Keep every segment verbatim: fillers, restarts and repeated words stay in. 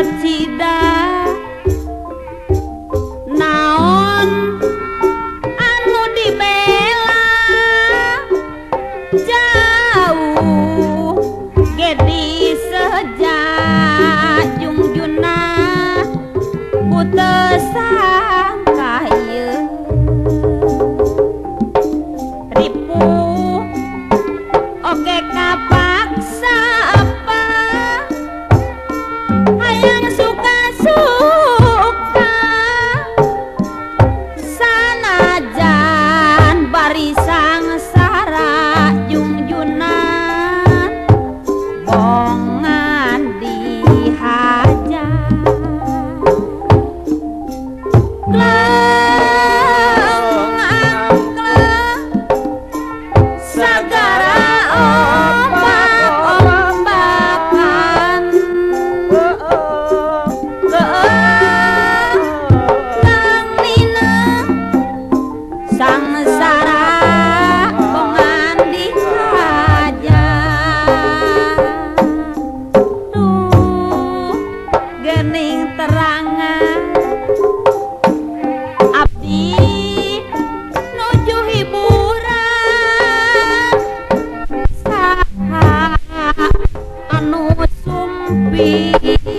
cida naon anu dibela jauh gedi sejajungjuna ku teu sangka ieu ripu oke kapaksa apa hayang suka-suka sanajan bari sangsara jungjunan bongan dihajar kleng angkleng sagara ombak-ombakan keeng nina sangsara bongan dihajar duh geuning terangan abdi nuju hiburan saha anu sumpi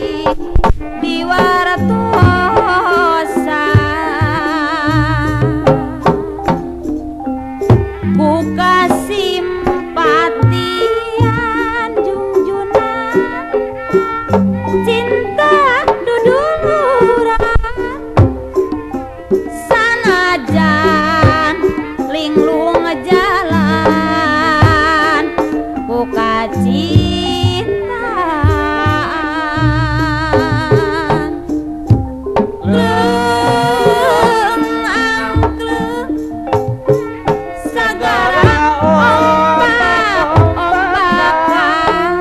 diwartosa buka simpatian junjunan cinta duduluran sanajan linglung jalan buka cintaan kleng angkleng sagara ombak-ombakan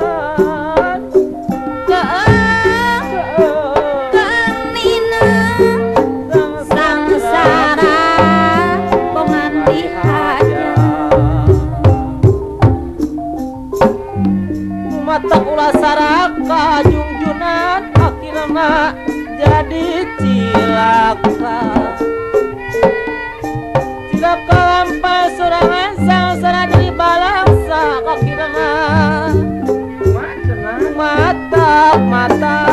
keeng keeng nina sangsara bongan dihajar mata ulah saraka jungjunan akhirna jadi cilaka cilaka lampai sorangan sangsara jadi balangsa akhirna mata mata